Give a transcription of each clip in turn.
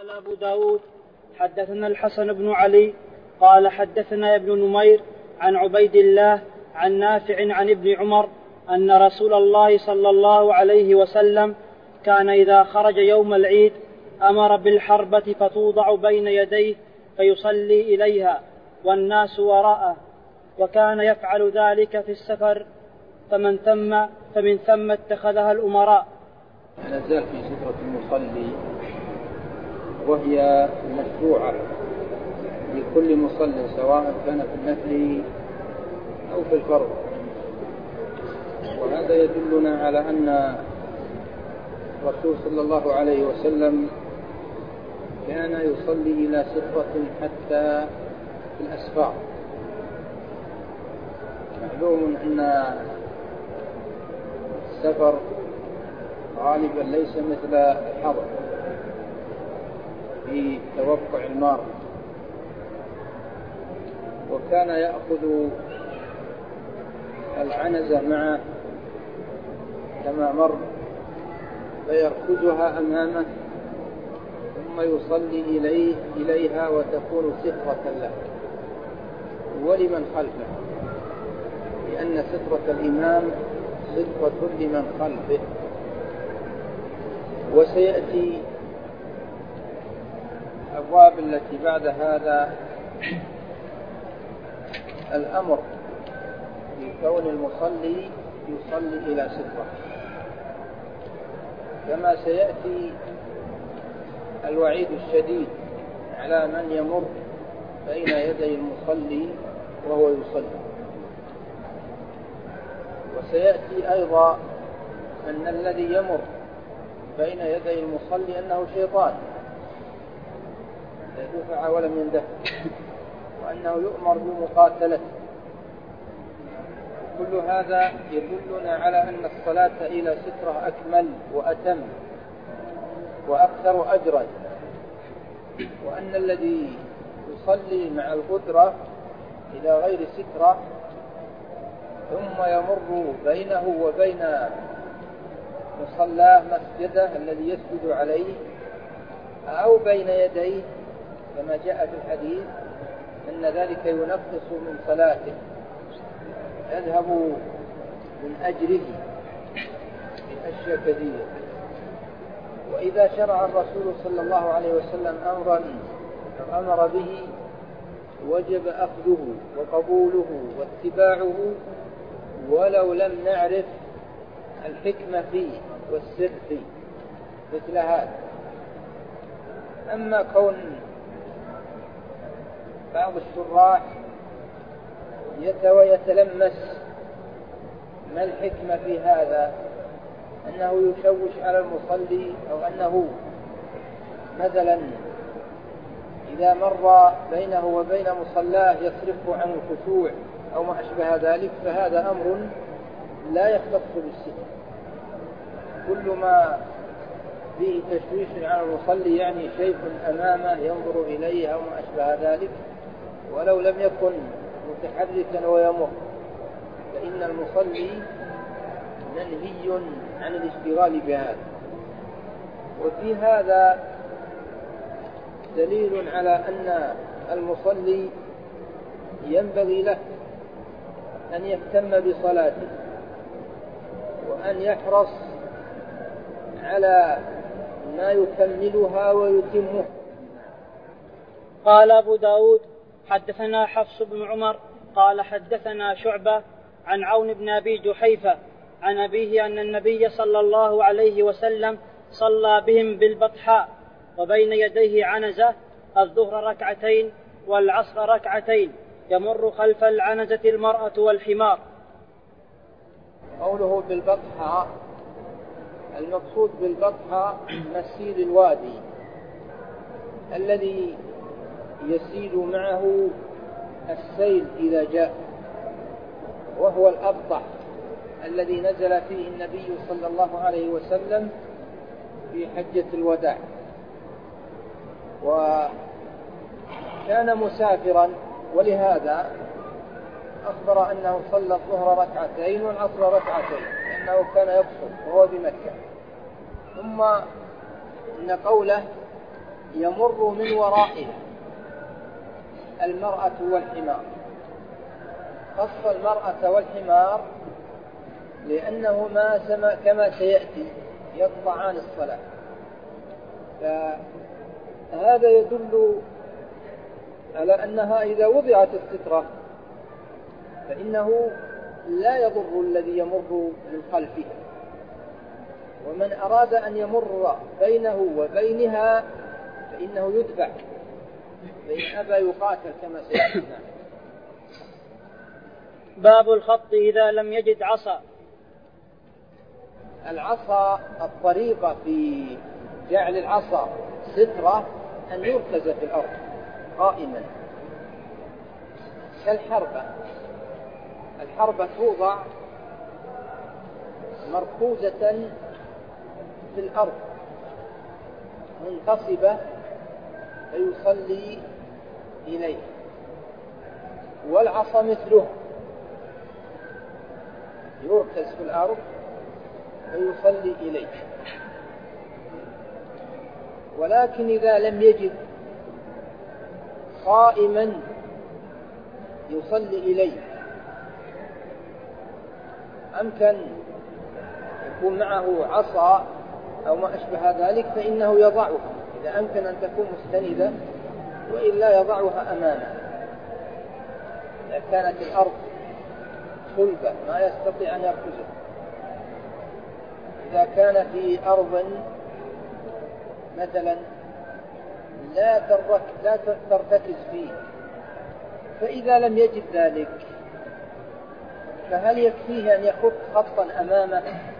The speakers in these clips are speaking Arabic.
قال أبو داود حدثنا الحسن بن علي قال حدثنا ابن نمير عن عبيد الله عن نافع عن ابن عمر أن رسول الله صلى الله عليه وسلم كان إذا خرج يوم العيد أمر بالحربة فتوضع بين يديه فيصلي إليها والناس وراءه، وكان يفعل ذلك في السفر فمن ثم اتخذها الأمراء. نزال في سترة المصلي، وهي مشروعة لكل مصلي سواء كان في النفل أو في الفرض. وهذا يدلنا على أن الرسول صلى الله عليه وسلم كان يصلي إلى سترة حتى في الأسفار. معلوم أن السفر غالبا ليس مثل الحضر في توقع المار، وكان يأخذ العنزة معه كما مر فيركزها أمامه ثم يصلي إليها وتكون سترة له ولمن خلفه، لأن سترة الإمام سترة لمن خلفه. وسيأتي الأبواب التي بعد هذا الأمر بكون المصلي يصلي إلى سترة، كما سيأتي الوعيد الشديد على من يمر بين يدي المصلي وهو يصلي. وسيأتي أيضا أن الذي يمر بين يدي المصلي أنه شيطان يدفع ولم يندفع، وأنه يؤمر بمقاتلته. كل هذا يدلنا على أن الصلاة إلى سترة أكمل وأتم وأكثر أجرا، وأن الذي يصلي مع القدرة إلى غير سترة ثم يمر بينه وبين مصلاه مسجده الذي يسجد عليه أو بين يديه كما جاء في الحديث أن ذلك ينقص من صلاته، يذهب من أجره بأشياء كثيرة. وإذا شرع الرسول صلى الله عليه وسلم أمرا أمر به وجب أخذه وقبوله واتباعه ولو لم نعرف الحكمة فيه والسر فيه مثل هذا. أما كون بعض الشراح يتلمس ما الحكمة في هذا، أنه يشوش على المصلي، أو أنه مثلا إذا مر بينه وبين مصلاه يصرفه عن الخشوع أو ما أشبه ذلك، فهذا أمر لا يختص بالستر. كل ما فيه تشويش على المصلي يعني شيء أمامه ينظر إليه أو ما أشبه ذلك، ولو لم يكن متحركا ويمر، فإن المصلي منهي عن الاشتغال بهذا. وفي هذا دليل على أن المصلي ينبغي له أن يهتم بصلاته وأن يحرص على ما يكملها ويتمه. قال أبو داود حدثنا حفص بن عمر قال حدثنا شعبة عن عون بن أبي جحيفة عن أبيه أن النبي صلى الله عليه وسلم صلى بهم بالبطحاء وبين يديه عنزة، الظهر ركعتين والعصر ركعتين، يمر خلف العنزة المرأة والحمار. قوله بالبطحاء، المقصود بالبطحاء مسير الوادي الذي يسيل معه السيل إذا جاء، وهو الأبطح الذي نزل فيه النبي صلى الله عليه وسلم في حجة الوداع، وكان مسافرا، ولهذا أخبر أنه صلى الظهر ركعتين والعصر ركعتين لأنه كان يقصر وهو بمكة. ثم إن قوله يمر من ورائها المرأة والحمار. خص المرأة والحمار لأنهما كما سيأتي يقطعان الصلاة، فهذا يدل على أنها إذا وضعت السترة فإنه لا يضر الذي يمر من خلفها، ومن أراد أن يمر بينه وبينها فإنه يدفع، فإن أبى يقاتل كما سيأتي. باب الخط إذا لم يجد عصا. العصا، الطريقة في جعل العصا سترة أن يركز في الأرض قائما كالحربة. الحربة توضع مركوزة في الأرض منتصبة فيصلي إليه، والعصا مثله يركز في الأرض فيصلي إليه. ولكن إذا لم يجد قائما يصلي إليه أمكن يكون معه عصا أو ما أشبه ذلك فإنه يضعها إذا أمكن أن تكون مستندة، وإلا يضعها أمامه إذا كانت الأرض صلبة ما يستطيع أن يركزها. إذا كان في أرض مثلا لا ترتكز فيه، فإذا لم يجد ذلك فهل يكفيه أن يخط خطا أمامه؟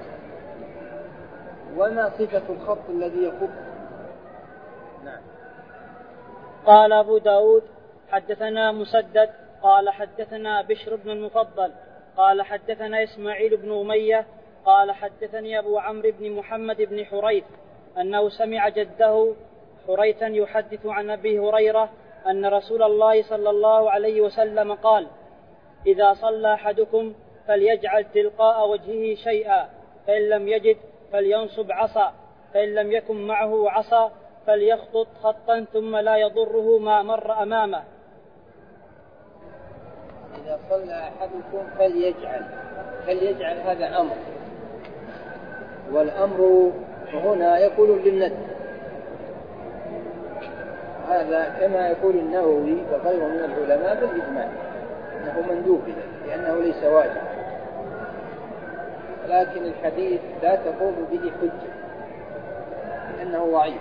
وما صفة الخط الذي يخط؟ نعم. قال أبو داود حدثنا مسدد قال حدثنا بشر بن المفضل قال حدثنا إسماعيل بن أمية قال حدثني أبو عمرو بن محمد بن حريث أنه سمع جده حريثا يحدث عن أبي هريرة أن رسول الله صلى الله عليه وسلم قال: إذا صلى أحدكم فليجعل تلقاء وجهه شيئا، فإن لم يجد فلينصب عصا، فإن لم يكن معه عصا فليخطط خطا ثم لا يضره ما مر أمامه. إذا صلى أحدكم فليجعل هذا أمر، والأمر هنا يقول للندب، هذا كما يقول النووي وغيره من العلماء بالإجماع أنه مندوب لأنه ليس واجب، لكن الحديث لا تقوم به حجة لأنه ضعيف.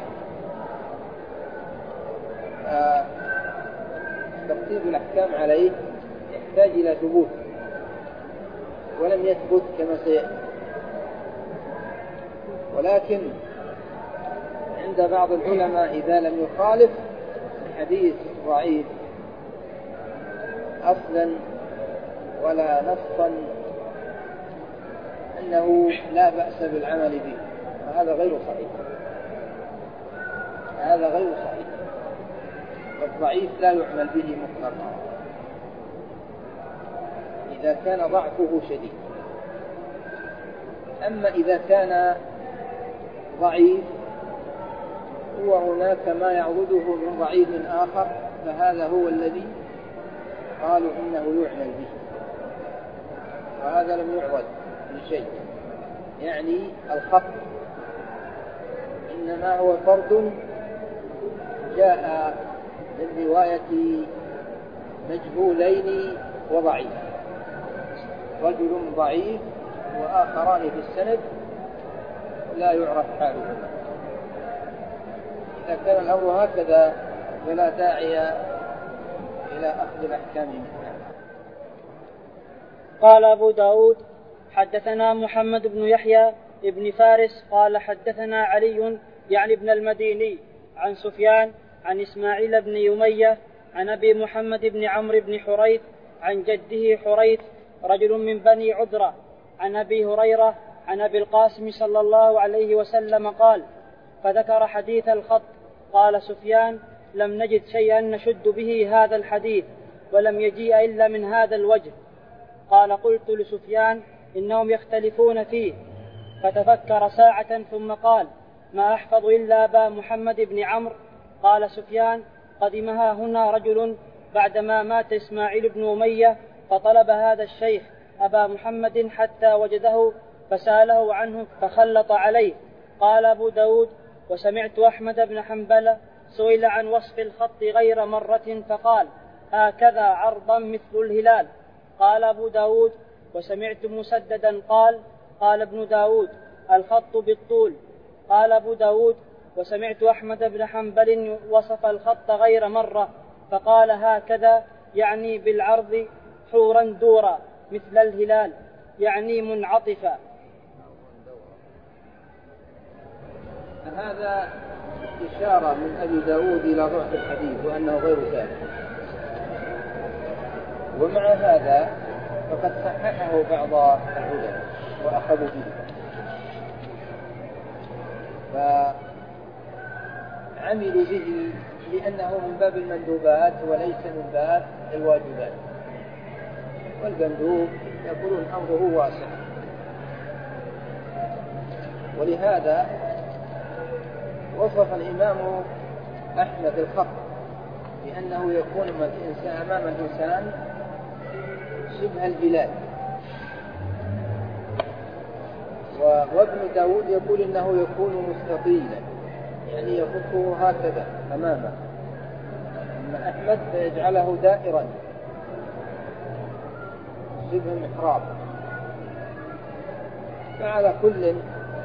ترتيب الأحكام عليه يحتاج إلى ثبوت، ولم يثبت كما سيأتي. ولكن عند بعض العلماء إذا لم يخالف الحديث ضعيف أصلا ولا نصا أنه لا بأس بالعمل به، وهذا غير صحيح. هذا غير صحيح، والضعيف لا يعمل به مطلقا إذا كان ضعفه شديد. أما إذا كان ضعيف وهناك ما يعوضه من ضعيف آخر فهذا هو الذي قالوا إنه يعمل به، وهذا لم يعوض بشيء. يعني الخط إنما هو فرد جاء من رواية مجهولين وضعيف، رجل ضعيف وآخران في السند لا يعرف حالهما. إذا كان الأمر هكذا فلا داعي إلى أخذ الأحكام منها. قال أبو داود حدثنا محمد بن يحيى ابن فارس قال حدثنا علي يعني ابن المديني عن سفيان عن إسماعيل بن يمية عن أبي محمد بن عمرو بن حريث عن جده حريث رجل من بني عذرة عن أبي هريرة عن أبي القاسم صلى الله عليه وسلم قال: فذكر حديث الخط. قال سفيان: لم نجد شيئا نشد به هذا الحديث، ولم يجيء إلا من هذا الوجه. قال: قلت لسفيان: إنهم يختلفون فيه. فتفكر ساعة ثم قال: ما أحفظ إلا أبا محمد بن عمرو. قال سفيان: قدمها هنا رجل بعدما مات إسماعيل بن أمية، فطلب هذا الشيخ أبا محمد حتى وجده فسأله عنه فخلط عليه. قال أبو داود: وسمعت أحمد بن حنبل سئل عن وصف الخط غير مرة فقال: هكذا عرضا مثل الهلال. قال أبو داود: وسمعت مسددا قال ابن داود: الخط بالطول. قال أبو داود: وسمعت أحمد بن حنبل وصف الخط غير مرة فقال: هكذا، يعني بالعرض، حورا دورا مثل الهلال، يعني منعطفا. هذا إشارة من أبي داود إلى ضعف الحديث وأنه غير ثابت، ومع هذا فقد صححه بعض العلماء وأخذوا به، فعملوا به لأنه من باب المندوبات وليس من باب الواجبات، والمندوب يقولون أمره واسع. ولهذا وصف الإمام أحمد الخط بأنه يكون أمام الإنسان شبه البلاد، وابن داود يقول إنه يكون مستطيلا، يعني يخطه هكذا أمامه، أما أحمد فيجعله دائرا شبه محراب. فعلى كل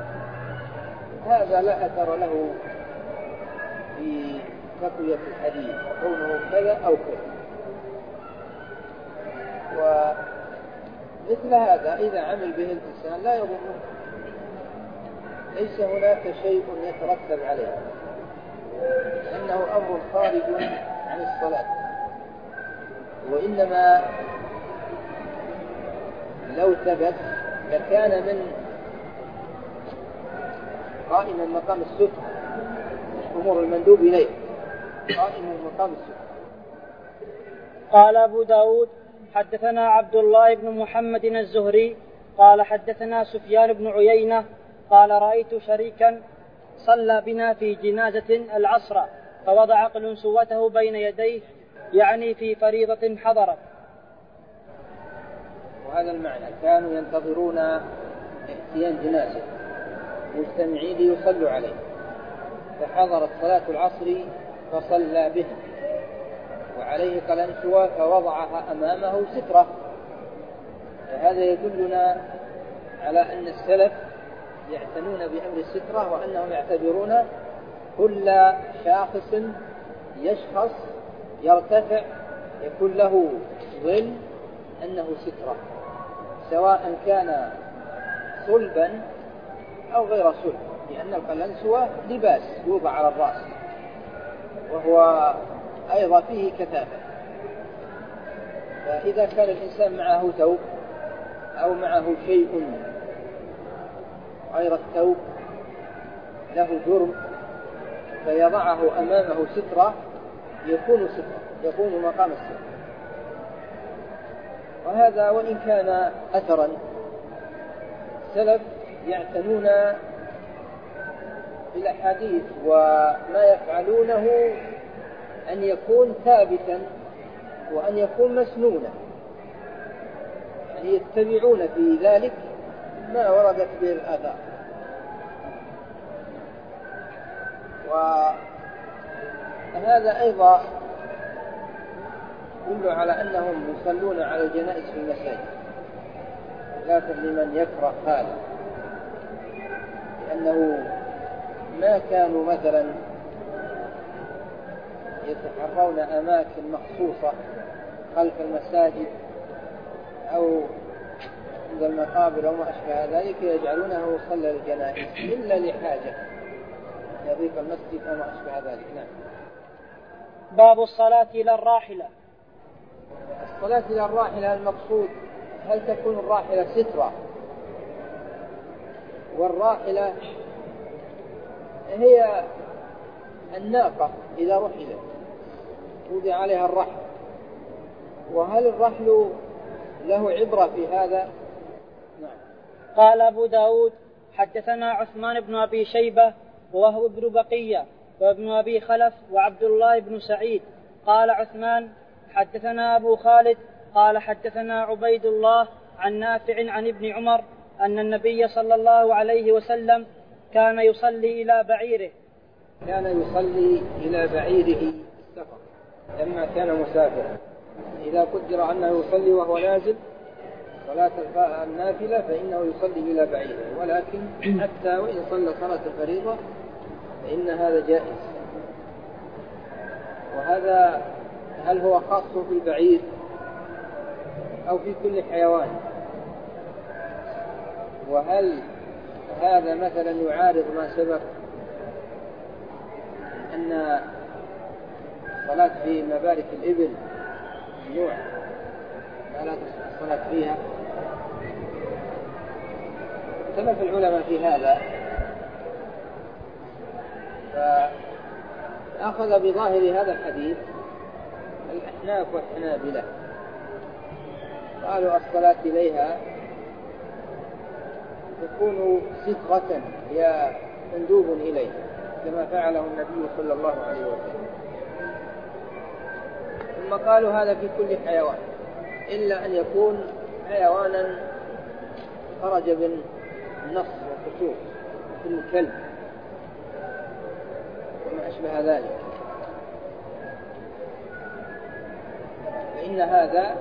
هذا لا أثر له في تقوية الحديث كونه كذا أو كذا. ومثل هذا إذا عمل به الإنسان لا يضره، ليس هناك شيء يترتب عليه، لأنه أمر خارج عن الصلاة. وإنما لو ثبت لكان من قائما مقام الستر، أمور المندوب إليه قائما مقام الستر. قال أبو داود: حدثنا عبد الله بن محمد الزهري قال حدثنا سفيان بن عيينة قال: رأيت شريكا صلى بنا في جنازة العصر فوضع قلنسوته بين يديه، يعني في فريضة حضرت. وهذا المعنى، كانوا ينتظرون اتيان جنازة مجتمعين ليصلوا عليه، فحضرت صلاة العصر فصلى بهم وعليه قلنسوة فوضعها أمامه سترة. فهذا يدلنا على أن السلف يعتنون بأمر السترة، وأنهم يعتبرون كل شاخص يشخص يرتفع يكون له ظل أنه سترة، سواء كان صلبا أو غير صلب، لأن القلنسوة لباس يوضع على الرأس وهو أيضا فيه كثافة. فإذا كان الإنسان معه ثوب أو معه شيء غير الثوب له جرم فيضعه أمامه سترة يكون سترة، يكون مقام السترة. وهذا وإن كان أثرا، السلف يعتنون بالأحاديث وما يفعلونه أن يكون ثابتا وأن يكون مسنونا، يعني يتبعون في ذلك ما وردت به الآثار. وهذا أيضا يدل على أنهم يصلون على الجنائز في المساجد، لكن لمن يكره هذا، لأنه ما كانوا مثلا يتحرون أماكن مخصوصة خلف المساجد أو عند المقابر أو ما أشبه ذلك يجعلونه يصلى للجنائز إلا لحاجة يضيق المسجد أو ما أشبه ذلك. نعم. باب الصلاة إلى الراحلة. الصلاة إلى الراحلة المقصود هل تكون الراحلة سترة؟ والراحلة هي الناقة إذا رحلت وضع عليها الرحل، وهل الرحل له عبرة في هذا؟ نعم. قال أبو داود: حدثنا عثمان بن أبي شيبة ووهب بن بقية وابن أبي خلف وعبد الله بن سعيد. قال عثمان حدثنا أبو خالد قال حدثنا عبيد الله عن نافع عن ابن عمر أن النبي صلى الله عليه وسلم كان يصلي إلى بعيره. كان يصلي إلى بعيره في السفر لما كان مسافرا. إذا قدر أنه يصلي وهو نازل صلاة النافلة فإنه يصلي إلى بعيره، ولكن حتى وإن صلى صلاة الفريضة فإن هذا جائز. وهذا هل هو خاص في البعير أو في كل حيوان؟ وهل هذا مثلا يعارض ما سبق أن الصلاة في مبارك الإبل ممنوع لا تصح الصلاة فيها؟ اختلف العلماء في هذا، فأخذ بظاهر هذا الحديث الأحناف والحنابلة، قالوا الصلاة إليها تكون سترة هي مندوب إليه كما فعله النبي صلى الله عليه وسلم. ثم قالوا هذا في كل حيوان إلا أن يكون حيوانا خرج بالنص والخشوع في الكلب وما أشبه ذلك، فإن هذا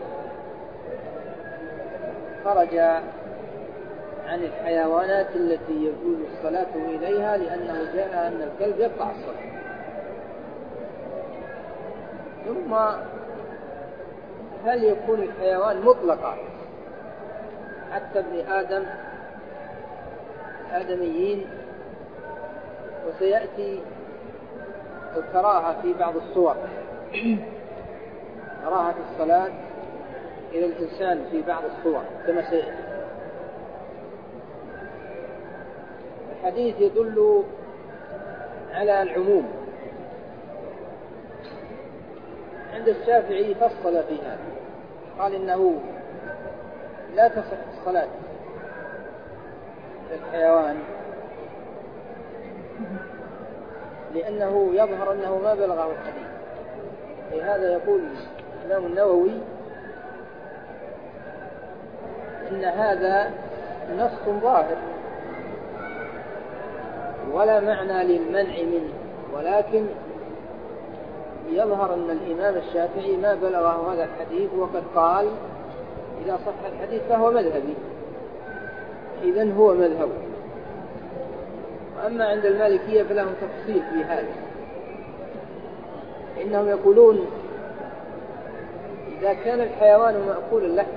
خرج عن الحيوانات التي يجوز الصلاة إليها، لأنه جاء أن الكلب يقطع الصلاة. ثم هل يكون الحيوان مطلقا حتى ابن آدم الآدميين؟ وسيأتي الكراهة في بعض الصور، كراهة الصلاة إلى الإنسان في بعض الصور كما سيأتي. الحديث يدل على العموم. عند الشافعي فصل في هذا، قال إنه لا تصح الصلاة للحيوان لأنه يظهر أنه ما بلغه الحديث. لهذا يقول الإمام النووي إن هذا نص ظاهر ولا معنى للمنع منه، ولكن يظهر أن الإمام الشافعي ما بلغه هذا الحديث، وقد قال إذا صح الحديث فهو مذهبي، إذن هو مذهب. وأما عند المالكية فلهم تفصيل في هذا، إنهم يقولون إذا كان الحيوان مأكول اللحم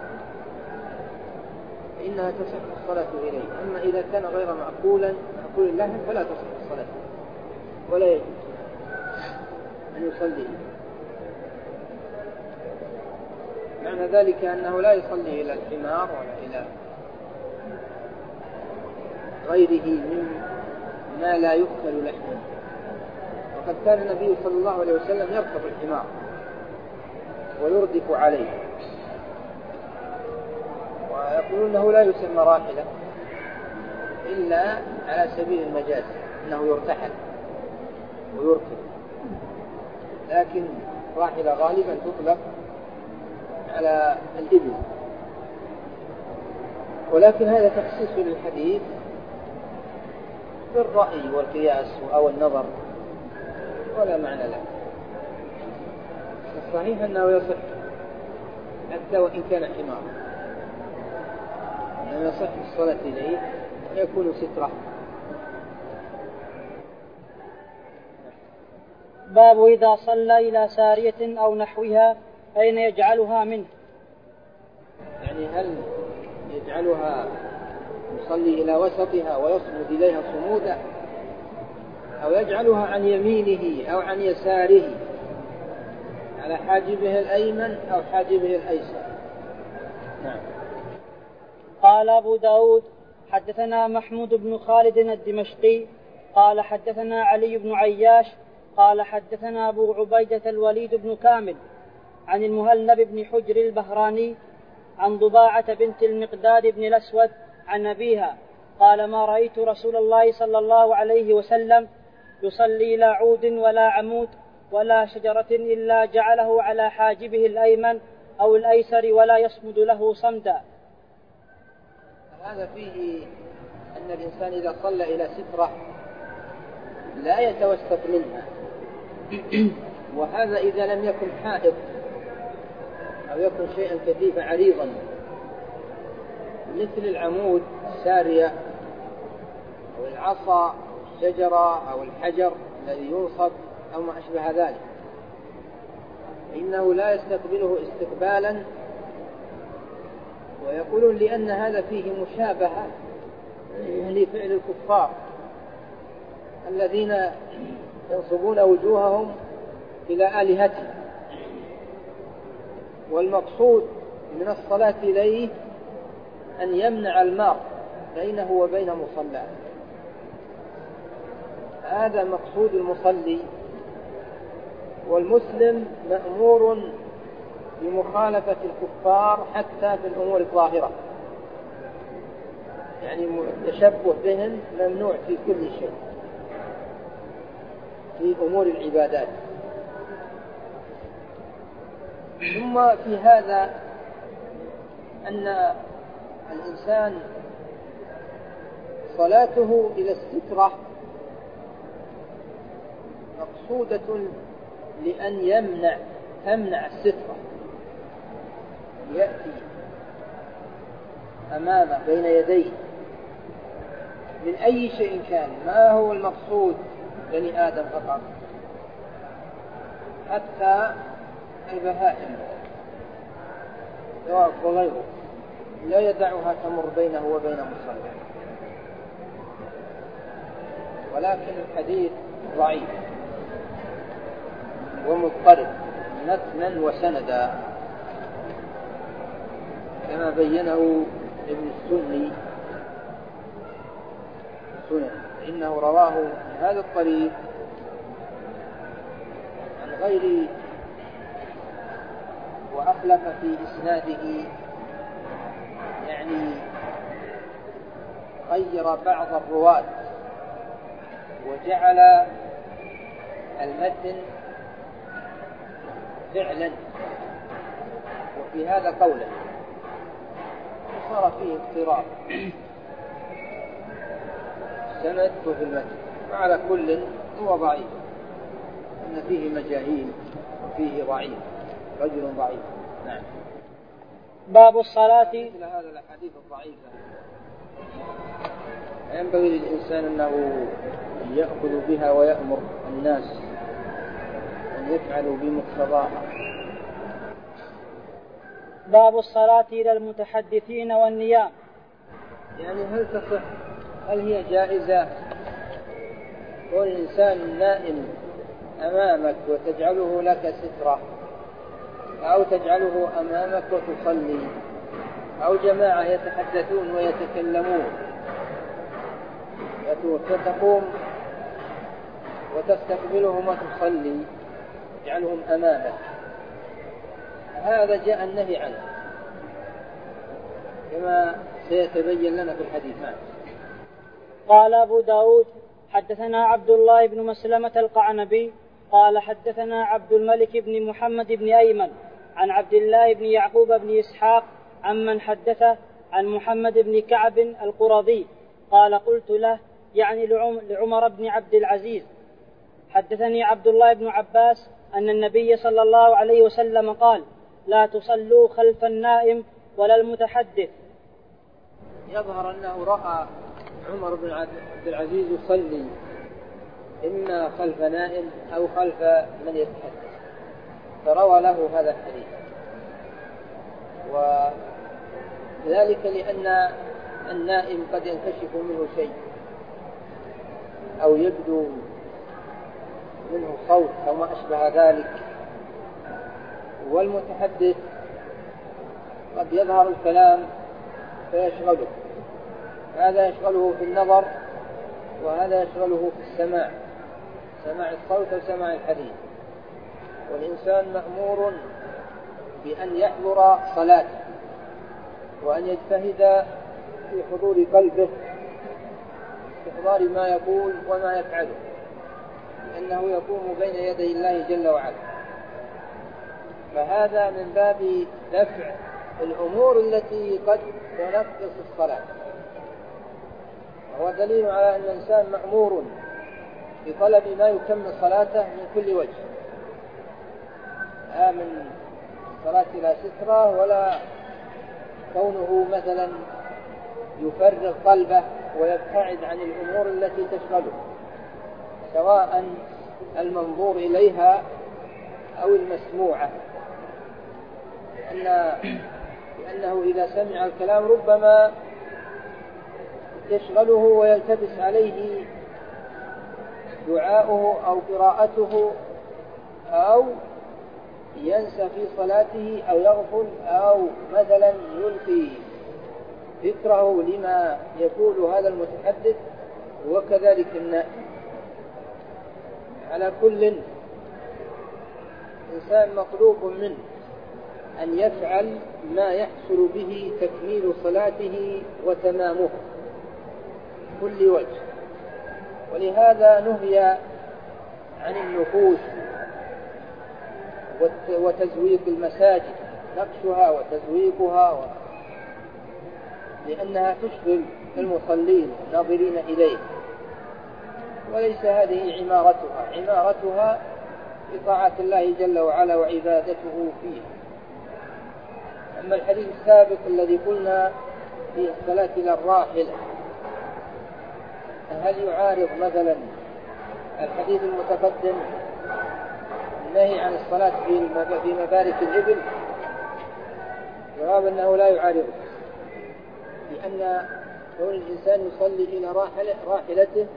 فإنها تصح الصلاة إليه، أما إذا كان غير مأكول اللحم فلا تصح الصلاة ولا يجوز أن يصلي. معنى ذلك أنه لا يصلي إلى الحمار ولا إلى غيره مما لا يؤكل لحمه. وقد كان النبي صلى الله عليه وسلم يركب الحمار ويردف عليه، ويقولون أنه لا يسمى راحلة إلا على سبيل المجاز، أنه يرتحل ويركب، لكن راحلة غالبا تطلق على الإبل. ولكن هذا تخصيص للحديث بالرأي والقياس أو النظر ولا معنى له. الصحيح أنه يصح حتى وإن كان حمار، أنه يصح الصلاة إليه ويكون سترة. باب إذا صلى إلى سارية أو نحوها أين يجعلها منه؟ يعني هل يجعلها يصلي إلى وسطها ويصمد إليها صمودا، أو يجعلها عن يمينه أو عن يساره على حاجبه الأيمن أو حاجبه الأيسر؟ نعم. قال أبو داود حدثنا محمود بن خالد الدمشقي قال حدثنا علي بن عياش قال حدثنا أبو عبيدة الوليد بن كامل عن المهلب بن حجر البهراني عن ضباعة بنت المقداد بن الأسود عن أبيها قال ما رأيت رسول الله صلى الله عليه وسلم يصلي لا عود ولا عمود ولا شجرة إلا جعله على حاجبه الأيمن أو الأيسر ولا يصمد له صمدا. هذا فيه أن الإنسان إذا صلى إلى سترة لا يتوسط منها، وهذا إذا لم يكن حائط أو يكن شيئا كثيفا عريضا مثل العمود السارية أو العصا الشجرة أو الحجر الذي ينصب أو ما أشبه ذلك، إنه لا يستقبله استقبالا. ويقولون لأن هذا فيه مشابهة لفعل الكفار الذين ينصبون وجوههم إلى آلهتهم، والمقصود من الصلاة إليه أن يمنع المار بينه وبين مصلاه. هذا مقصود المصلي، والمسلم مأمور بمخالفة الكفار حتى في الأمور الظاهرة، يعني التشبه بهم ممنوع في كل شيء في أمور العبادات. ثم في هذا أن الإنسان صلاته إلى السترة مقصودة لأن تمنع السترة، يأتي أمامه بين يديه من أي شيء كان. ما هو المقصود بني آدم فقط، حتى البهائم وغيره لا يدعها تمر بينه وبين مصلى. ولكن الحديث ضعيف ومضطرب متنا وسندا كما بينه ابن السني إنه رواه من هذا الطريق عن غير وأخلف في إسناده، يعني غير بعض الرواة وجعل المتن فعلا وفي هذا قولا، صار فيه اضطراب السند وفي المتن. وعلى كل هو ضعيف، إن فيه مجاهيل وفيه ضعيف، رجل ضعيف. نعم. باب الصلاة. مثل هذا الحديث الضعيفة ينبغي للإنسان أنه يأخذ بها ويأمر الناس أن يفعلوا بمقتضاها. باب الصلاة إلى المتحدثين والنيام. يعني هل تصح، هل هي جائزة كون الإنسان نائم أمامك وتجعله لك سترة، أو تجعله أمامك وتصلي، أو جماعة يتحدثون ويتكلمون فتقوم وتستقبلهم وتصلي تجعلهم أمامك؟ هذا جاء النهي عنه كما سيتبين لنا في الحديث. قال أبو داود حدثنا عبد الله بن مسلمة القعنبي قال حدثنا عبد الملك بن محمد بن أيمن عن عبد الله بن يعقوب بن إسحاق عمن حدثه عن محمد بن كعب القرظي قال قلت له يعني لعمر بن عبد العزيز حدثني عبد الله بن عباس أن النبي صلى الله عليه وسلم قال لا تصلوا خلف النائم ولا المتحدث. يظهر أنه رأى عمر بن عبد العزيز يصلي إما خلف نائم أو خلف من يتحدث، فروى له هذا الحديث. وذلك لأن النائم قد ينكشف منه شيء أو يبدو منه صوت أو ما أشبه ذلك، والمتحدث قد يظهر الكلام فيشغله، هذا يشغله في النظر وهذا يشغله في السماع، سماع الصوت وسماع الحديث. والإنسان مأمور بأن يحضر صلاته وأن يجتهد في حضور قلبه، استحضار ما يقول وما يفعله، أنه يقوم بين يدي الله جل وعلا. فهذا من باب دفع الأمور التي قد تنقص الصلاة، وهو دليل على أن الإنسان مأمور بطلب ما يكمل صلاته من كل وجه، لا من الصلاة لا سترة، ولا كونه مثلا يفرغ قلبه ويبتعد عن الأمور التي تشغله، سواء المنظور إليها أو المسموعة، لأنه إذا سمع الكلام ربما يشغله ويلتبس عليه دعاؤه أو قراءته، أو ينسى في صلاته، أو يغفل، أو مثلا يلقي ذكره لما يقول هذا المتحدث، وكذلك النائم. على كل إنسان مطلوب منه أن يفعل ما يحصل به تكميل صلاته وتمامه كل وجه. ولهذا نهي عن النفوس وتزويق المساجد، نقشها وتزويقها، لأنها تشغل المصلين الناظرين إليه، وليس هذه عمارتها. عمارتها بطاعة الله جل وعلا وعبادته فيه. أما الحديث السابق الذي قلنا في الصلاة إلى الراحلة، هل يعارض مثلا الحديث المتقدم النهي عن الصلاة في مبارك الإبل؟ جواب أنه لا يعارض، لأن كون الإنسان يصلي إلى راحلته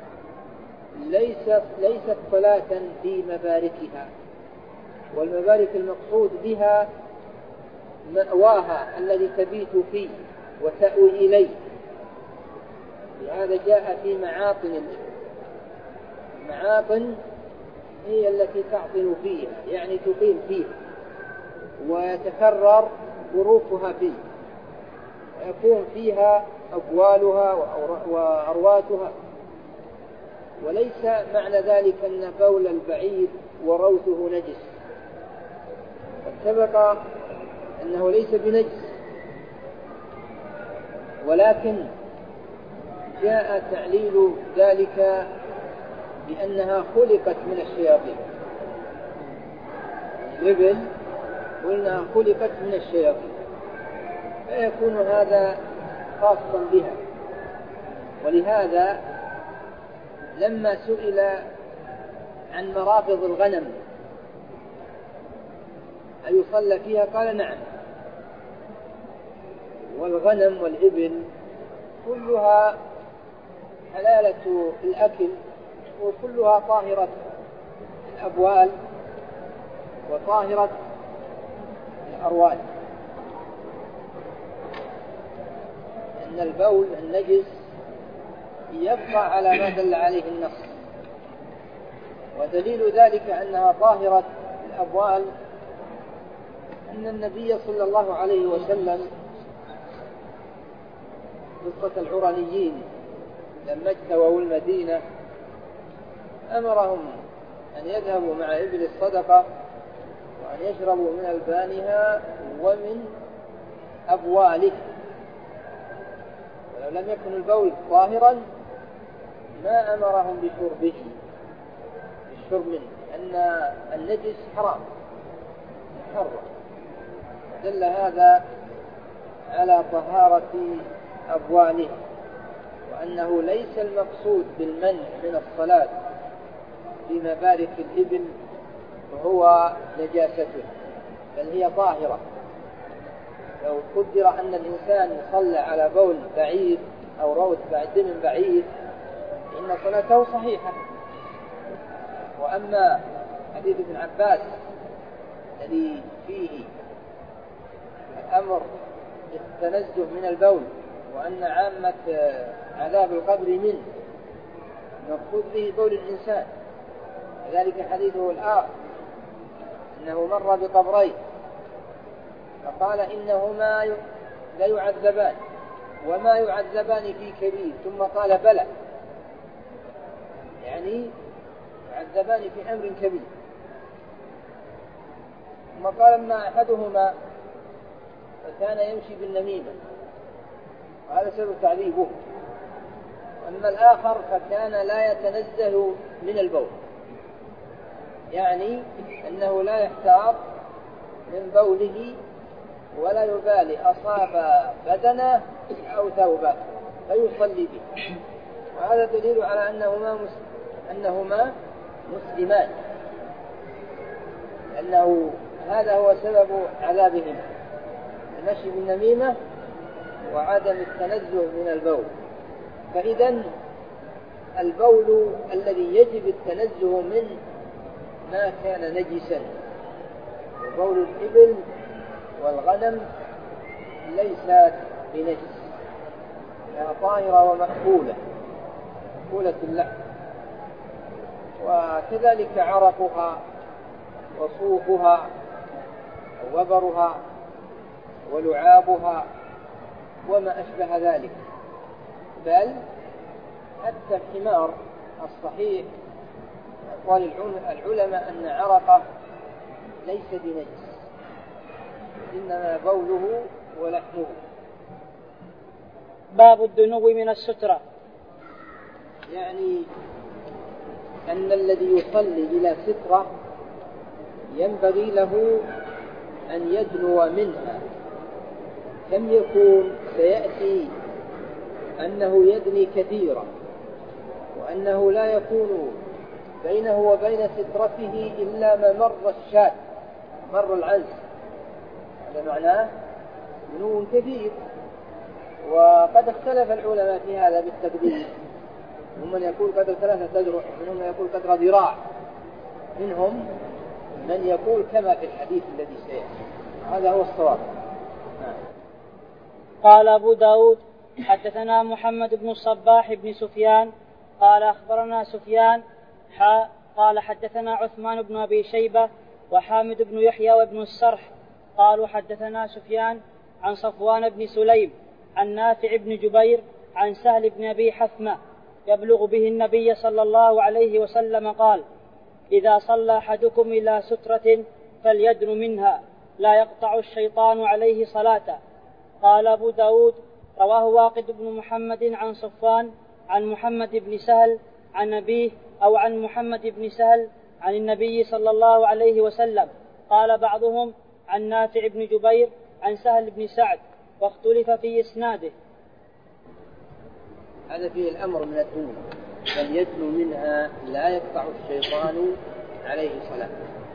ليست صلاة في مباركها، والمبارك المقصود بها مأواها الذي تبيت فيه وتأوي إليه. لهذا جاء في معاطن الإبل. المعاطن هي التي تعطن فيها، يعني تقيم فيها ويتكرر ظروفها فيه، ويكون فيها أبوالها وأرواتها. وليس معنى ذلك أن بول البعير وروثه نجس، قد سبق أنه ليس بنجس، ولكن جاء تعليل ذلك بأنها خلقت من الشياطين. الإبل قلنا خلقت من الشياطين، فيكون هذا خاصا بها. ولهذا لما سئل عن مرابض الغنم أيصلى فيها قال نعم. والغنم والإبل كلها حلالة الأكل، وكلها طاهرة الأبوال وطاهرة الأروال، أن البول النجس يبقى على ما دل عليه النص. ودليل ذلك أنها طاهرة الأبوال أن النبي صلى الله عليه وسلم قصة العرانيين لما اجتووا المدينة أمرهم أن يذهبوا مع إبل الصدقة وأن يشربوا من ألبانها ومن أبواله، ولو لم يكن البول طاهرا ما أمرهم بالشرب منه، أن النجس حرام محرم. دل هذا على طهارة أبواله، وأنه ليس المقصود بالمنع من الصلاة في مبارك الإبل هو نجاسته، بل هي طاهرة. لو قدر أن الإنسان يصلى على بول بعيد أو روث دم بعيد إن صلاته صحيحة. وأما حديث ابن عباس الذي فيه الأمر بالتنزه من البول وأن عامة عذاب القبر منه، مقصود به بول الإنسان. كذلك حديثه الآخر أنه مر بقبرين فقال إنهما لا يعذبان وما يعذبان في كبير، ثم قال بلى، يعني يعذبان في أمر كبير. ثم قال أما أحدهما فكان يمشي بالنميمة وهذا سبب تعذيبه، أما الآخر فكان لا يتنزه من البول، يعني أنه لا يحتاط من بوله ولا يبالي أصاب بدنه أو ثوبه فيصلي به. وهذا دليل على أنهما مسلمان، لأنه هذا هو سبب عذابهما، المشي بالنميمة وعدم التنزه من البول. فإذا البول الذي يجب التنزه منه ما كان نجسا، وبول الإبل والغنم ليست بنجس، لها طاهرة ومأكولة، مأكولة اللحم. وكذلك عرقها وصوفها ووبرها ولعابها وما أشبه ذلك. بل حتى الحمار الصحيح أقوال العلماء أن عرقه ليس بنجس، إنما بوله ولحمه. باب الدنو من السترة، يعني أن الذي يصلي إلى سترة ينبغي له أن يدنو منها. كم يكون سيأتي أنه يدني كثيرا، وأنه لا يكون بينه وبين سترته إلا ممر الشاة، مر العنز، هذا معناه دنو كثير. وقد اختلف العلماء في هذا بالتقدير، ومن يقول قدر 3 أذرع، منهم من يقول قدر ذراع، منهم من يقول كما في الحديث الذي سيأتي. هذا هو الصواب. قال أبو داود حدثنا محمد بن الصباح بن سفيان قال أخبرنا سفيان قال حدثنا عثمان بن أبي شيبة وحامد بن يحيى وابن السرح قالوا حدثنا سفيان عن صفوان بن سليم عن نافع بن جبير عن سهل بن أبي حثمة يبلغ به النبي صلى الله عليه وسلم قال: إذا صلى أحدكم إلى سترة فليدن منها لا يقطع الشيطان عليه صلاته. قال أبو داود رواه واقد بن محمد عن صفوان عن محمد بن سهل عن أبيه أو عن محمد بن سهل عن النبي صلى الله عليه وسلم. قال بعضهم عن نافع بن جبير عن سهل بن سعد، واختلف في إسناده. هذا فيه الأمر من الدنو، بل يدنو منها لا يقطع الشيطان عليه صلاة.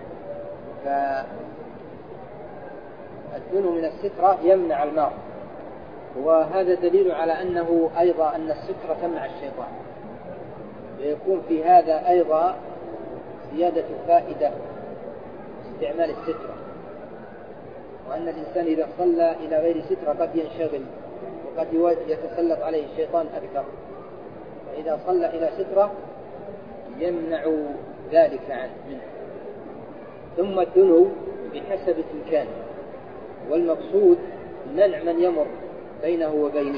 فالدنو من السترة يمنع الماء، وهذا دليل على أنه أيضا أن السترة تمنع الشيطان، ويكون في هذا أيضا زيادة فائدة استعمال السترة، وأن الإنسان إذا صلى إلى غير سترة قد ينشغل وقد يتسلط عليه الشيطان أكثر، فإذا صلى إلى سترة يمنع ذلك منه. ثم الدنو بحسب الإمكان، والمقصود منع من يمر بينه وبينه،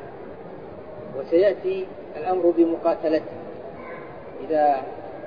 وسيأتي الأمر بمقاتلته إذا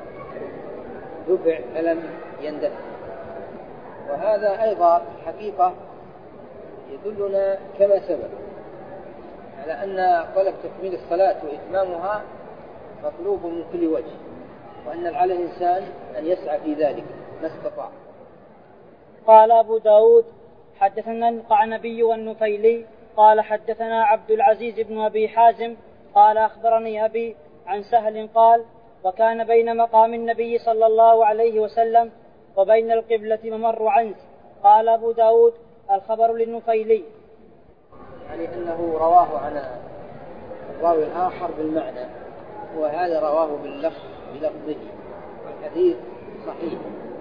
دفع فلم يندفع. وهذا أيضا الحقيقة يدلنا كما سبق على أن طلب تكميل الصلاة وإتمامها مطلوب من كل وجه، وأن على الإنسان أن يسعى في ذلك ما استطاع. قال أبو داود حدثنا القعنبي والنفيلي قال حدثنا عبد العزيز بن أبي حازم قال أخبرني أبي عن سهل قال: وكان بين مقام النبي صلى الله عليه وسلم وبين القبلة ممر عنز. قال أبو داود: الخبر للنفيلي، يعني أنه رواه عن الراوي الآخر بالمعنى، وهذا رواه بلفظه، والحديث صحيح.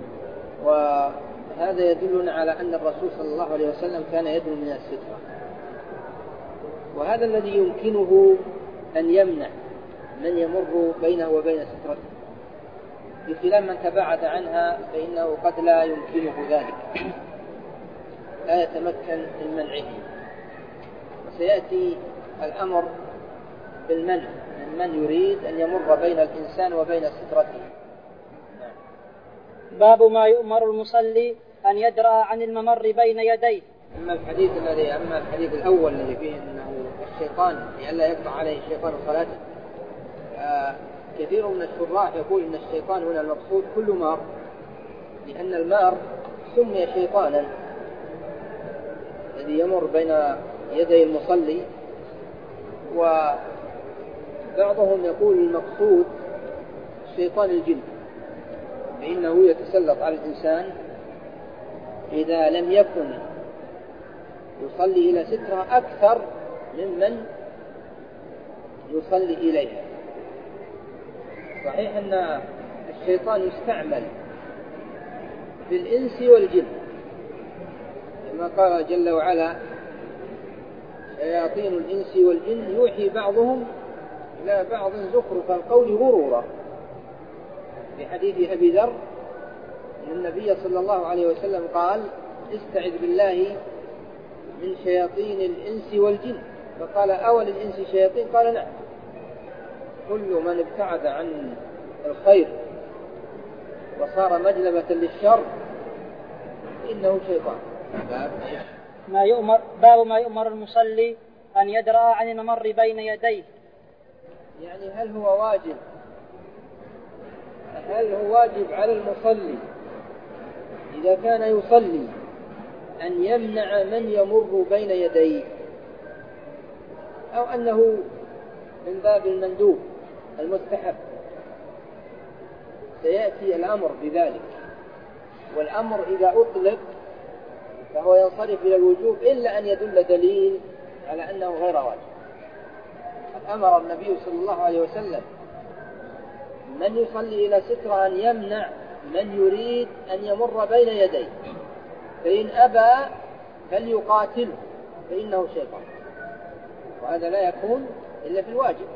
وهذا يدلنا على أن الرسول صلى الله عليه وسلم كان يدنو من السترة، وهذا الذي يمكنه أن يمنع من يمر بينه وبين سترته، بخلاف من تباعد عنها فإنه قد لا يمكنه ذلك، لا يتمكن من منعه. وسيأتي الأمر بالمنع من يريد أن يمر بين الإنسان وبين سترته، باب ما يؤمر المصلي أن يدرأ عن الممر بين يديه. أما الحديث الأول الذي فيه أنه الشيطان لئلا يقطع عليه الشيطان صلاته، كثير من الشراح يقول أن الشيطان هنا المقصود كل مار، لأن المار سمي شيطانا الذي يمر بين يدي المصلي. وبعضهم يقول المقصود شيطان الجن، فإنه يتسلط على الإنسان إذا لم يكن يصلي إلى سترة أكثر ممن يصلي إليها. صحيح أن الشيطان يستعمل في الإنس والجن، كما قال جل وعلا: شياطين الإنس والجن يوحي بعضهم إلى بعض زخرف القول غرورا، في حديث أبي ذر أن النبي صلى الله عليه وسلم قال: استعذ بالله من شياطين الإنس والجن. فقال: أول الإنس شياطين؟ قال: نعم. كل من ابتعد عن الخير وصار مجلبة للشر إنه شيطان. باب ما يؤمر المصلي أن يدرأ عن الممر بين يديه. يعني هل هو واجب على المصلي إذا كان يصلي أن يمنع من يمر بين يديه، أو أنه من باب المندوب المستحب؟ سيأتي الأمر بذلك، والأمر إذا أطلق فهو ينصرف إلى الوجوب إلا أن يدل دليل على أنه غير واجب. أمر النبي صلى الله عليه وسلم من يصلي إلى سترة أن يمنع من يريد أن يمر بين يديه، فإن أبى فليقاتله فإنه شيطان. وهذا لا يكون إلا في الواجب،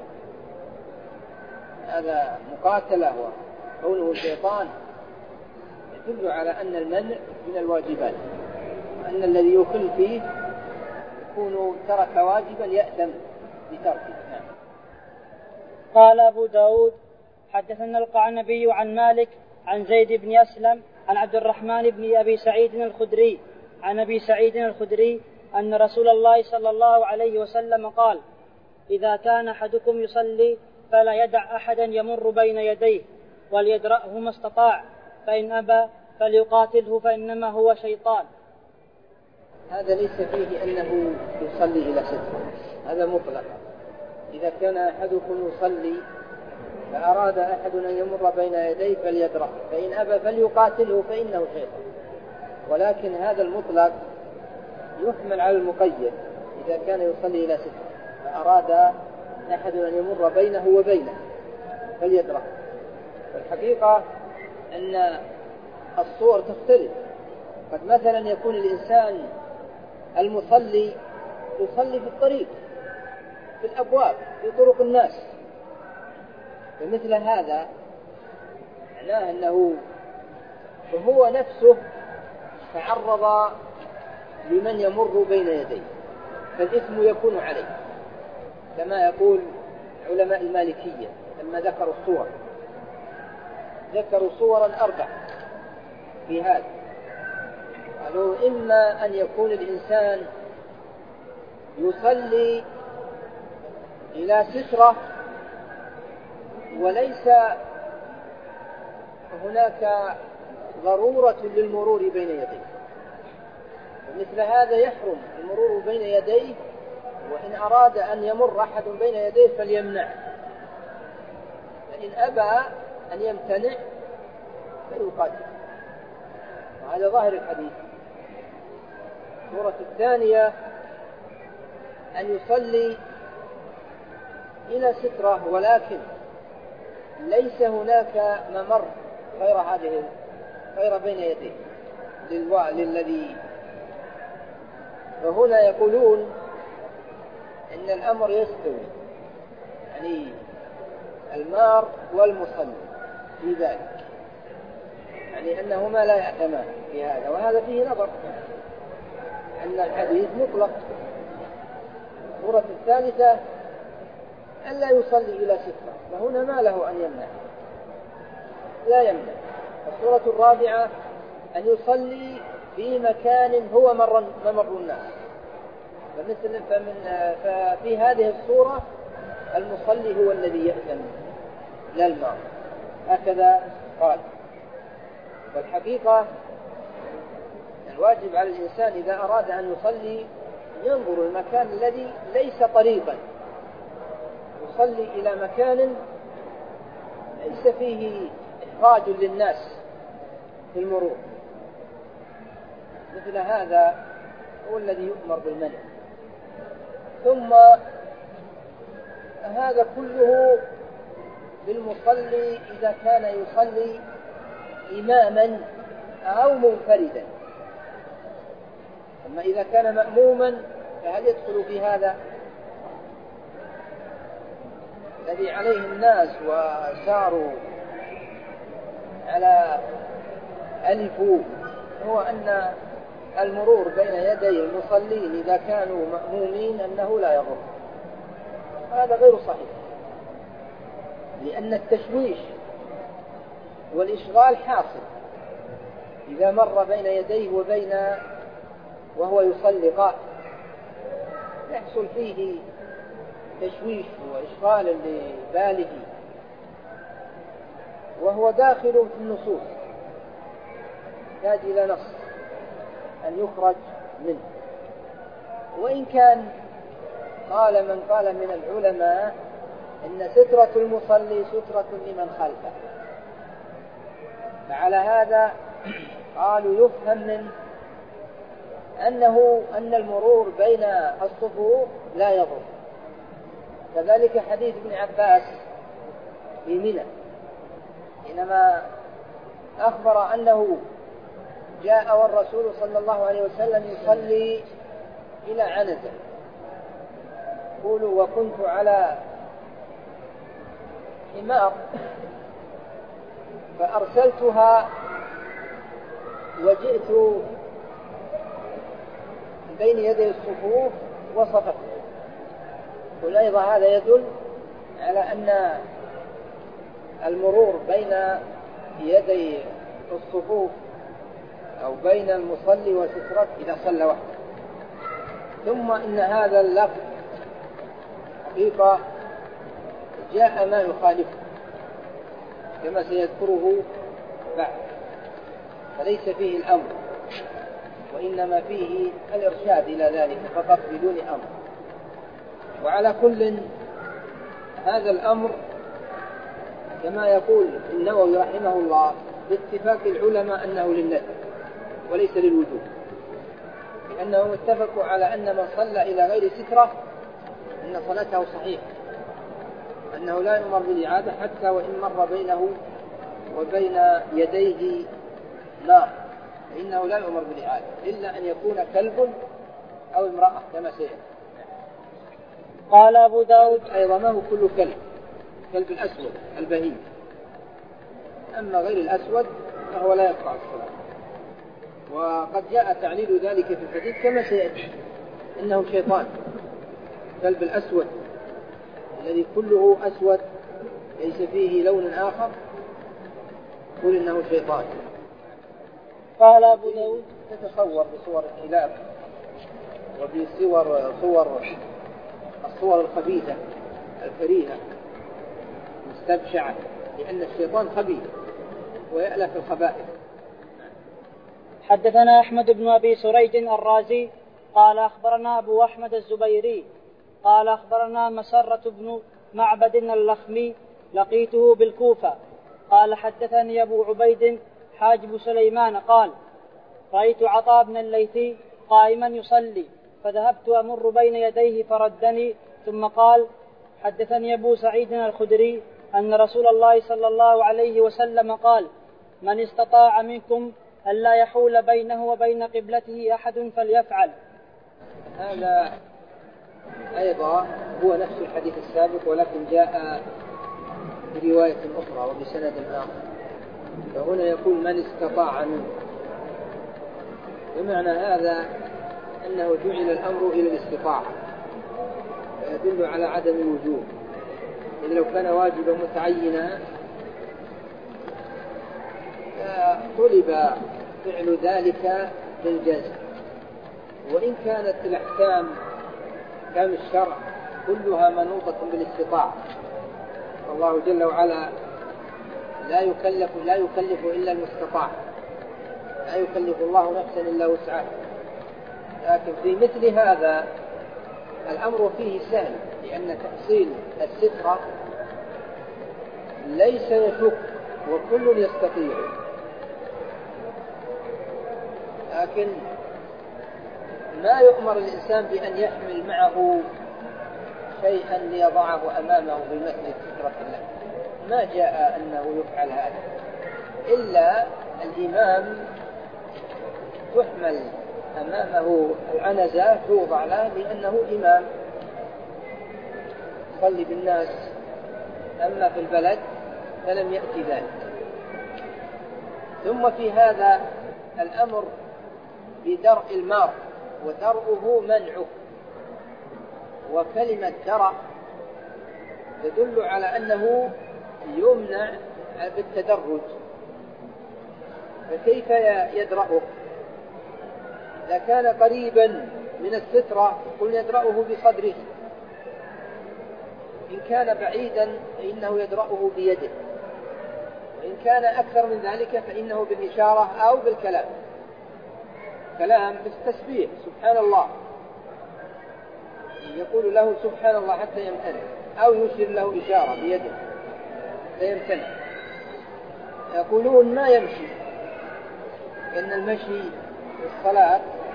هذا مقاتلة، وقوله شيطان يدل على أن المنع من الواجبات، وأن الذي يخل فيه يكون ترك واجبا يأثم بتركه. قال أبو داود: حدثنا القعنبي عن مالك عن زيد بن أسلم عن عبد الرحمن بن أبي سعيد الخدري عن أبي سعيد الخدري أن رسول الله صلى الله عليه وسلم قال: إذا كان أحدكم يصلي فلا يدع أحدا يمر بين يديه وليدرأه ما استطاع، فإن أبى فليقاتله فإنما هو شيطان. هذا ليس فيه أنه يصلي إلى سترة، هذا مطلق. إذا كان أحدكم يصلي فأراد أحد أن يمر بين يديه فليدرأ، فإن أبى فليقاتله فإنه شيطان. ولكن هذا المطلق يحمل على المقيد، إذا كان يصلي إلى سترة فأراد أحد أن يمر بينه وبينه فليدرأ. والحقيقة أن الصور تختلف، قد مثلا يكون الإنسان المصلي يصلي في الطريق، في الأبواب، في طرق الناس، فمثل هذا معناه أنه هو نفسه تعرض لمن يمر بين يديه، فالإثم يكون عليه، كما يقول علماء المالكية لما ذكروا الصور، ذكروا صورا 4 في هذا. قالوا: إما أن يكون الإنسان يصلي إلى سترة وليس هناك ضرورة للمرور بين يديه، ومثل هذا يحرم المرور بين يديه، وإن أراد أن يمر أحد بين يديه فليمنع، فإن أبى أن يمتنع فيقاتل. وهذا ظاهر الحديث. الصورة الثانية أن يصلي إلى سترة ولكن ليس هناك ممر غير بين يديه للذي، وهنا يقولون إن الأمر يستوي، يعني المار والمصلي في ذلك، يعني أنهما لا يأتمان في هذا، وهذا فيه نظر أن الحديث مطلق. الصورة الثالثة ألا يصلي إلى سترة، فهنا ما له أن يمنع، لا يمنع، الصورة الرابعة أن يصلي في مكان هو ممر الناس، ففي هذه الصورة المصلي هو الذي يأتم لا الماء، هكذا قال. والحقيقة الواجب على الإنسان إذا أراد أن يصلي ينظر المكان الذي ليس طريقا، يصلي إلى مكان ليس فيه إحراج للناس في المرور، مثل هذا هو الذي يؤمر بالمنع. ثم هذا كله بالمصلي إذا كان يصلي إماما أو منفردا. أما إذا كان مأموما فهل يدخل في هذا الذي عليه الناس وساروا على ألفوا، هو أن المرور بين يدي المصلين إذا كانوا مأمومين أنه لا يضر. هذا غير صحيح، لأن التشويش والإشغال حاصل إذا مر بين يديه وهو يصلي قائم، يحصل فيه تشويش وإشغال لباله، وهو داخل في النصوص يحتاج إلى نص أن يخرج منه. وإن كان قال من قال من العلماء إن سترة المصلي سترة لمن خلفه، فعلى هذا قالوا يفهم من أن المرور بين الصفوف لا يضر. كذلك حديث ابن عباس في منى حينما أخبر أنه جاء والرسول صلى الله عليه وسلم يصلي إلى عنزة، يقول وكنت على حمار فأرسلتها وجئت بين يدي الصفوف وصفت. وأيضا هذا يدل على أن المرور بين يدي الصفوف أو بين المصلي وسترته إذا صلى وحده. ثم إن هذا اللفظ حقيقة جاء ما يخالفه كما سيذكره بعد، فليس فيه الأمر وإنما فيه الإرشاد إلى ذلك فقط بدون أمر. وعلى كل هذا الأمر كما يقول النووي رحمه الله باتفاق العلماء أنه للندب وليس للوجوب، لأنهم اتفقوا على أن من صلى إلى غير سترة إن صلاته صحيحة، أنه لا يؤمر بالإعادة حتى وإن مر بينه وبين يديه نار، فإنه لا يؤمر بالإعادة إلا أن يكون كلب أو امرأة كما سيأتي. قال أبو داود أيضا ما هو كل كلب الأسود البهيم، أما غير الأسود فهو لا يقطع الصلاة. وقد جاء تعليل ذلك في الحديث كما سيأتي إنه شيطان. كلب الأسود الذي كله أسود ليس فيه لون آخر قل إنه شيطان. قال أبو داود تتصور بصور الكلاب الصور الخبيثة الكريهة مستبشعة، لأن الشيطان خبيث ويألف الخبائث. حدثنا أحمد بن أبي سريج الرازي قال أخبرنا أبو أحمد الزبيري قال أخبرنا مسرة بن معبد اللخمي لقيته بالكوفة قال حدثني أبو عبيد حاجب سليمان قال رأيت عطاء بن الليثي قائما يصلي فذهبت أمر بين يديه فردني، ثم قال حدثني أبو سعيد الخدري أن رسول الله صلى الله عليه وسلم قال من استطاع منكم ألا يحول بينه وبين قبلته أحد فليفعل. هذا أيضا هو نفس الحديث السابق ولكن جاء برواية أخرى وبسند آخر، فهنا يقول من استطاع منه، بمعنى هذا أنه جعل الأمر إلى الاستطاعة يدل على عدم الوجوب، إذ لو كان واجبا متعينا طلب فعل ذلك بالجزم، وإن كانت الأحكام كم الشرع كلها منوطة بالاستطاعة، الله جل وعلا لا يكلف إلا المستطاع، لا يكلف الله نفسا إلا وسعها. لكن في مثل هذا الأمر فيه سهل، لأن تحصيل السترة ليس يشق وكل يستطيع، لكن ما يؤمر الإنسان بأن يحمل معه شيئا ليضعه أمامه بمثل سترة الله، ما جاء أنه يفعل هذا، إلا الإمام تحمل أمامه العنزة توضع له لأنه إمام يصلي بالناس، أما في البلد فلم يأتي ذلك. ثم في هذا الأمر بدرء المار، ودرءه منعه، وكلمة درء تدل على أنه يمنع بالتدرج، فكيف يدرأه؟ إذا كان قريبا من السترة قل يدرأه بصدره، إن كان بعيدا فإنه يدرأه بيده، وإن كان أكثر من ذلك فإنه بالإشارة أو بالكلام، كلام بالتسبيح سبحان الله، يقول له سبحان الله حتى يمتنع، أو يشير له إشارة بيده حتى يمتنع. يقولون ما يمشي، إن المشي في الصلاة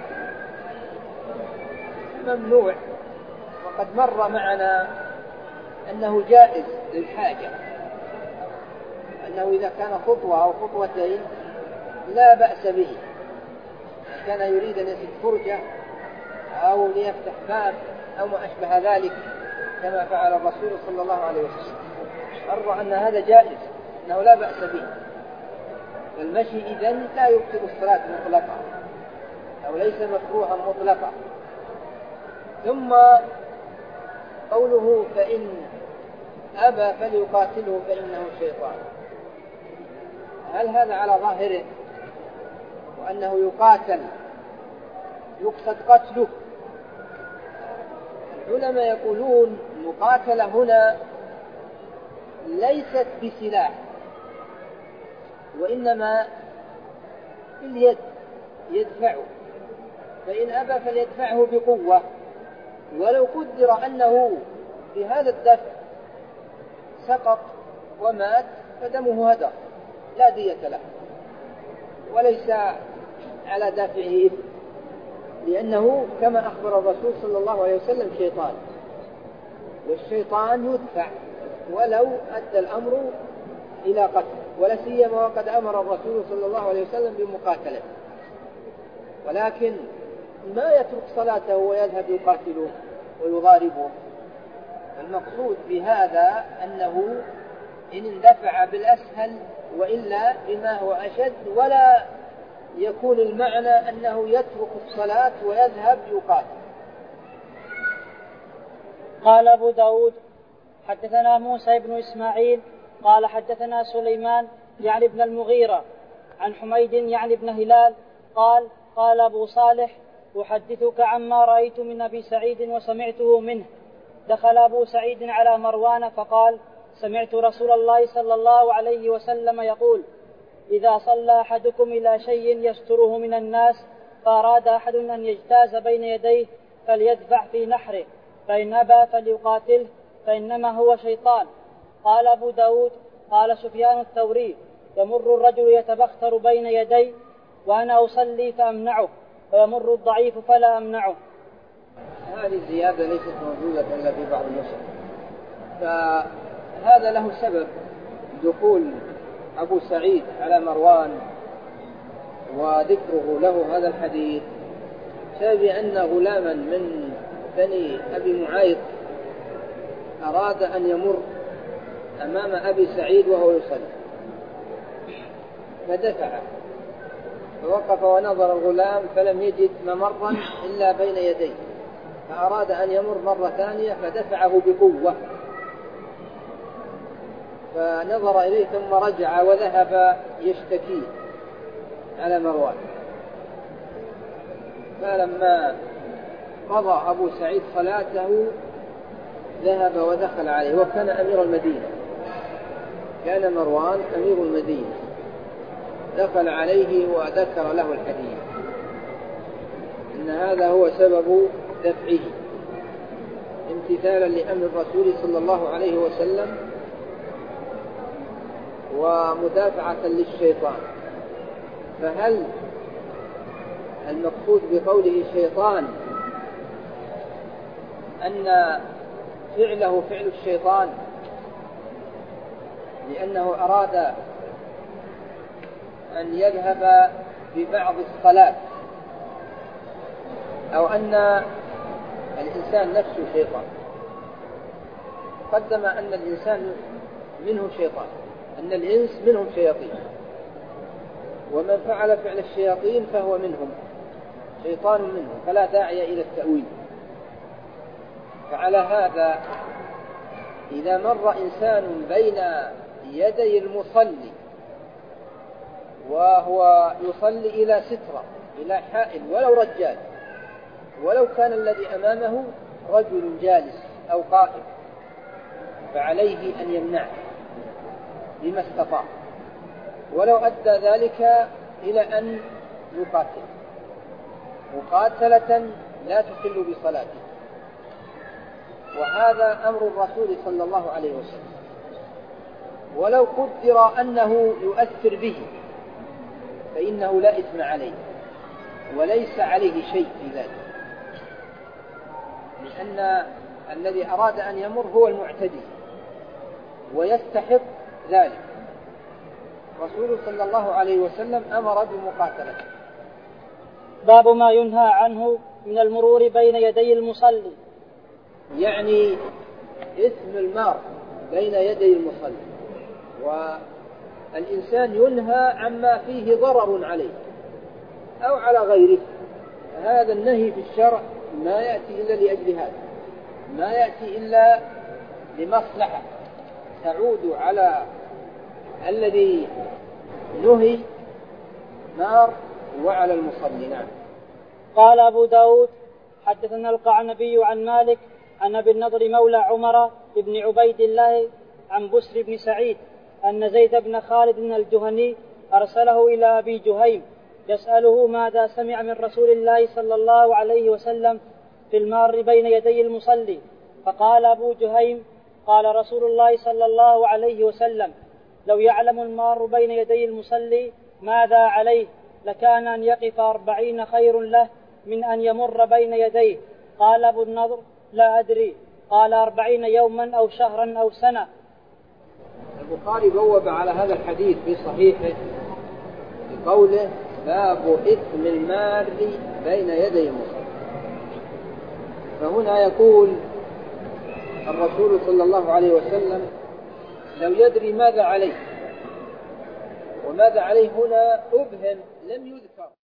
ممنوع، وقد مر معنا أنه جائز للحاجة، أنه إذا كان خطوة أو خطوتين لا بأس به، كان يريد أن يسد فرجة أو ليفتح باب أو ما أشبه ذلك كما فعل الرسول صلى الله عليه وسلم، مر أن هذا جائز، أنه لا بأس به. والمشي إذن لا يبطل الصلاة مطلقا، أو ليس مكروها مطلقا. ثم قوله فإن أبى فليقاتله فإنه شيطان، هل هذا على ظاهره وأنه يقاتل يقصد قتله؟ العلماء يقولون المقاتلة هنا ليست بسلاح، وإنما باليد يدفعه، فإن أبى فليدفعه بقوة، ولو قدر أنه بهذا الدفع سقط ومات فدمه هدر لا دية له، وليس على دافعه، لأنه كما أخبر الرسول صلى الله عليه وسلم شيطان، والشيطان يدفع ولو أدى الأمر إلى قتل، ولا سيما وقد أمر الرسول صلى الله عليه وسلم بمقاتلة، ولكن ما يترك صلاته ويذهب يقاتله ويضاربه. المقصود بهذا أنه إن اندفع بالأسهل وإلا بما هو أشد، ولا يكون المعنى أنه يترك الصلاة ويذهب يقاتل. قال أبو داود حدثنا موسى بن إسماعيل قال حدثنا سليمان يعني ابن المغيرة عن حميد يعني ابن هلال قال قال أبو صالح أحدثك عما رأيت من أبي سعيد وسمعته منه. دخل أبو سعيد على مروان فقال سمعت رسول الله صلى الله عليه وسلم يقول إذا صلى أحدكم إلى شيء يستره من الناس فأراد أحد أن يجتاز بين يديه فليدفع في نحره، فإن أبى فليقاتله فإنما هو شيطان. قال أبو داود قال سفيان الثوري يمر الرجل يتبختر بين يدي وأنا أصلي فأمنعه، ويمر الضعيف فلا أمنعه. هذه الزيادة ليست موجودة إلا في بعض النسخ، فهذا له سبب دخول أبو سعيد على مروان وذكره له هذا الحديث، بسبب أن غلاما من بني أبي معيط أراد أن يمر أمام أبي سعيد وهو يصلي فدفع، فوقف ونظر الغلام فلم يجد ممرا إلا بين يديه، فأراد أن يمر مرة ثانية فدفعه بقوة، فنظر إليه ثم رجع وذهب يشتكي على مروان. فلما قضى أبو سعيد صلاته ذهب ودخل عليه، وكان أمير المدينة، كان مروان أمير المدينة، دخل عليه وذكر له الحديث إن هذا هو سبب دفعه امتثالا لأمر الرسول صلى الله عليه وسلم ومدافعة للشيطان. فهل المقصود بقوله شيطان أن فعله فعل الشيطان لأنه أراد أن يذهب ببعض الصلاة، أو أن الإنسان نفسه شيطان؟ قدم أن الإنسان منه شيطان، أن الإنس منهم شياطين، ومن فعل فعل الشياطين فهو منهم، شيطان منهم، فلا داعي إلى التأويل. فعلى هذا إذا مر إنسان بين يدي المصلي وهو يصلي إلى سترة، إلى حائل، ولو رجال، ولو كان الذي أمامه رجل جالس أو قائم، فعليه أن يمنعه بما استطاع، ولو أدى ذلك إلى أن يقاتل مقاتلة لا تخل بصلاته. وهذا أمر الرسول صلى الله عليه وسلم. ولو قدر أنه يؤثر به فإنه لا إثم عليه وليس عليه شيء في ذلك، لأن الذي أراد أن يمر هو المعتدي ويستحق ذلك. رسول صلى الله عليه وسلم أمر بمقاتلته. باب ما ينهى عنه من المرور بين يدي المصلي، يعني إثم المار بين يدي المصلي، والإنسان ينهى عما فيه ضرر عليه أو على غيره. هذا النهي في الشرع ما يأتي إلا لأجل هذا، ما يأتي إلا لمصلحة تعود على الذي نهي نار وعلى المصلي. نعم. قال أبو داود حدثنا القعنبي عن مالك عن أبي النضر مولى عمر بن عبيد الله عن بسر بن سعيد أن زيد بن خالد الجهني أرسله إلى أبي جهيم يسأله ماذا سمع من رسول الله صلى الله عليه وسلم في المار بين يدي المصلي، فقال أبو جهيم قال رسول الله صلى الله عليه وسلم لو يعلم المار بين يدي المصلي ماذا عليه لكان أن يقف 40 خير له من أن يمر بين يديه. قال أبو النضر لا أدري، قال 40 يوما أو شهرا أو سنة. البخاري بوب على هذا الحديث في صحيحه بقوله باب إثم المار بين يدي المصلي. فهنا يقول الرسول صلى الله عليه وسلم لو يدري ماذا عليه، وماذا عليه هنا أبهم لم يذكر.